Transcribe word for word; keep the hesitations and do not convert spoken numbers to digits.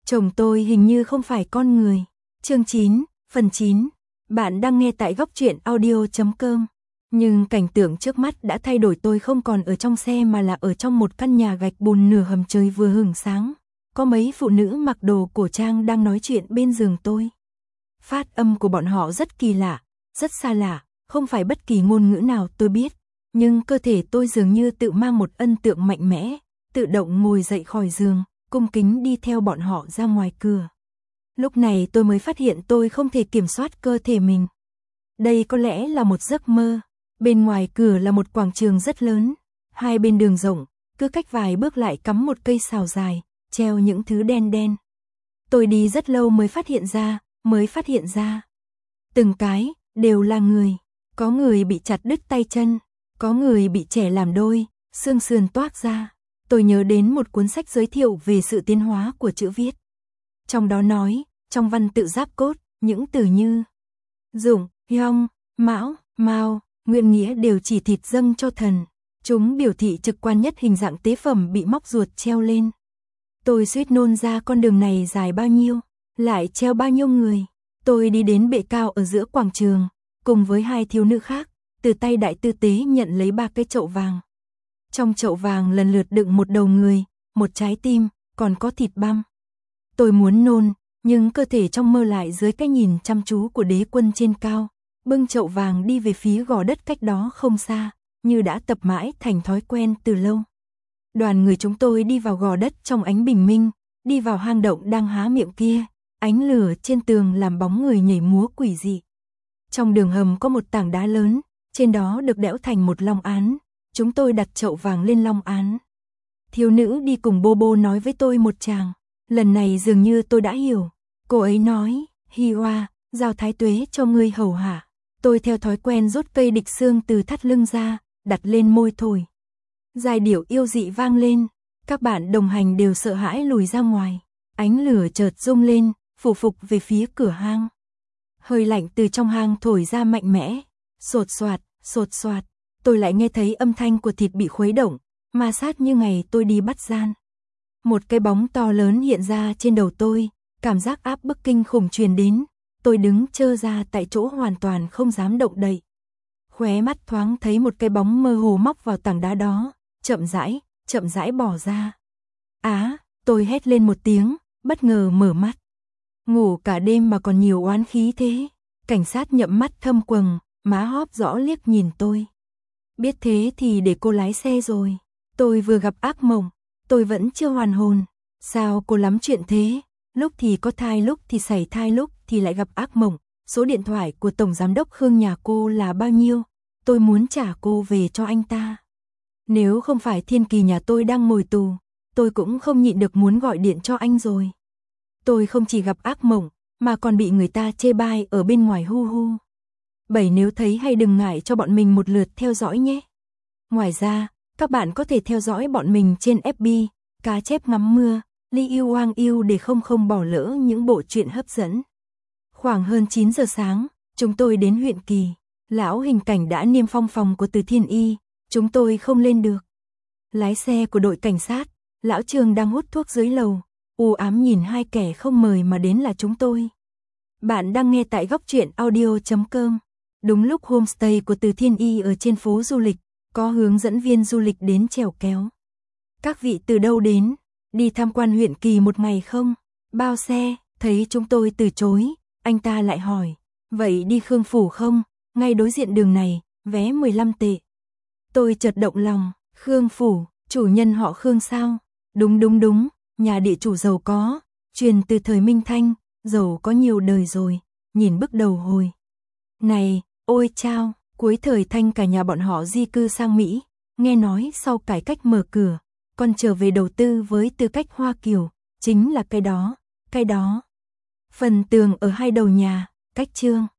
Chồng tôi hình như không phải con người. Chương chín, phần chín. Bạn đang nghe tại góc truyện audio chấm com. Nhưng cảnh tượng trước mắt đã thay đổi, tôi không còn ở trong xe mà là ở trong một căn nhà gạch bùn nửa hầm, trời vừa hửng sáng. Có mấy phụ nữ mặc đồ cổ trang đang nói chuyện bên giường tôi. Phát âm của bọn họ rất kỳ lạ, rất xa lạ, không phải bất kỳ ngôn ngữ nào tôi biết. Nhưng cơ thể tôi dường như tự mang một ân tượng mạnh mẽ, tự động ngồi dậy khỏi giường, cung kính đi theo bọn họ ra ngoài cửa. Lúc này tôi mới phát hiện tôi không thể kiểm soát cơ thể mình. Đây có lẽ là một giấc mơ. Bên ngoài cửa là một quảng trường rất lớn, hai bên đường rộng, cứ cách vài bước lại cắm một cây sào dài, treo những thứ đen đen. Tôi đi rất lâu mới phát hiện ra, mới phát hiện ra. Từng cái, đều là người. Có người bị chặt đứt tay chân, có người bị chẻ làm đôi, xương sườn toác ra. Tôi nhớ đến một cuốn sách giới thiệu về sự tiến hóa của chữ viết. Trong đó nói, trong văn tự giáp cốt, những từ như Dụng, Yong, Mão, Mao, nguyên nghĩa đều chỉ thịt dâng cho thần. Chúng biểu thị trực quan nhất hình dạng tế phẩm bị móc ruột treo lên. Tôi suýt nôn ra, con đường này dài bao nhiêu, lại treo bao nhiêu người. Tôi đi đến bệ cao ở giữa quảng trường, cùng với hai thiếu nữ khác, từ tay đại tư tế nhận lấy ba cái chậu vàng. Trong chậu vàng lần lượt đựng một đầu người, một trái tim, còn có thịt băm. Tôi muốn nôn, nhưng cơ thể trong mơ lại dưới cái nhìn chăm chú của đế quân trên cao, bưng chậu vàng đi về phía gò đất cách đó không xa, như đã tập mãi thành thói quen từ lâu. Đoàn người chúng tôi đi vào gò đất trong ánh bình minh, đi vào hang động đang há miệng kia, ánh lửa trên tường làm bóng người nhảy múa quỷ dị. Trong đường hầm có một tảng đá lớn, trên đó được đẽo thành một long án, chúng tôi đặt chậu vàng lên long án. Thiếu nữ đi cùng Bobo nói với tôi một tràng, lần này dường như tôi đã hiểu. Cô ấy nói, Hi Hoa, giao thái tuế cho ngươi hầu hạ. Tôi theo thói quen rút cây địch xương từ thắt lưng ra, đặt lên môi thổi. Giai điệu yêu dị vang lên, các bạn đồng hành đều sợ hãi lùi ra ngoài. Ánh lửa chợt rung lên, phủ phục về phía cửa hang. Hơi lạnh từ trong hang thổi ra mạnh mẽ, sột soạt, sột soạt. Tôi lại nghe thấy âm thanh của thịt bị khuấy động, ma sát như ngày tôi đi bắt gian. Một cái bóng to lớn hiện ra trên đầu tôi, cảm giác áp bức kinh khủng truyền đến. Tôi đứng trơ ra tại chỗ hoàn toàn không dám động đậy. Khóe mắt thoáng thấy một cái bóng mơ hồ móc vào tảng đá đó, chậm rãi, chậm rãi bỏ ra. Á, tôi hét lên một tiếng, bất ngờ mở mắt. Ngủ cả đêm mà còn nhiều oán khí thế. Cảnh sát nhậm mắt thâm quầng, má hóp rõ liếc nhìn tôi. Biết thế thì để cô lái xe rồi. Tôi vừa gặp ác mộng, tôi vẫn chưa hoàn hồn. Sao cô lắm chuyện thế? Lúc thì có thai, lúc thì xảy thai, lúc thì lại gặp ác mộng. Số điện thoại của Tổng Giám đốc Khương nhà cô là bao nhiêu? Tôi muốn trả cô về cho anh ta. Nếu không phải Thiên Kỳ nhà tôi đang ngồi tù, tôi cũng không nhịn được muốn gọi điện cho anh rồi. Tôi không chỉ gặp ác mộng, mà còn bị người ta chê bai ở bên ngoài hu hu. Bảy, nếu thấy hay đừng ngại cho bọn mình một lượt theo dõi nhé. Ngoài ra, các bạn có thể theo dõi bọn mình trên ép bê, Cá Chép Ngắm Mưa, Li Yêu Wang Yêu để không không bỏ lỡ những bộ truyện hấp dẫn. Khoảng hơn chín giờ sáng, chúng tôi đến huyện Kỳ. Lão Hình Cảnh đã niêm phong phòng của Từ Thiên Y, chúng tôi không lên được. Lái xe của đội cảnh sát, lão Trường đang hút thuốc dưới lầu, u ám nhìn hai kẻ không mời mà đến là chúng tôi. Bạn đang nghe tại góc truyện audio chấm com. Đúng lúc homestay của Từ Thiên Y ở trên phố du lịch, có hướng dẫn viên du lịch đến chèo kéo. Các vị từ đâu đến? Đi tham quan huyện Kỳ một ngày không? Bao xe? Thấy chúng tôi từ chối, anh ta lại hỏi, vậy đi Khương Phủ không? Ngay đối diện đường này, vé mười lăm tệ. Tôi chợt động lòng, Khương Phủ, chủ nhân họ Khương sao? Đúng đúng đúng, nhà địa chủ giàu có, truyền từ thời Minh Thanh, giàu có nhiều đời rồi, nhìn bức đầu hồi. Này, ôi chao, cuối thời Thanh cả nhà bọn họ di cư sang Mỹ, nghe nói sau cải cách mở cửa, còn trở về đầu tư với tư cách Hoa Kiều, chính là cái đó, cái đó. Phần tường ở hai đầu nhà, cách trương.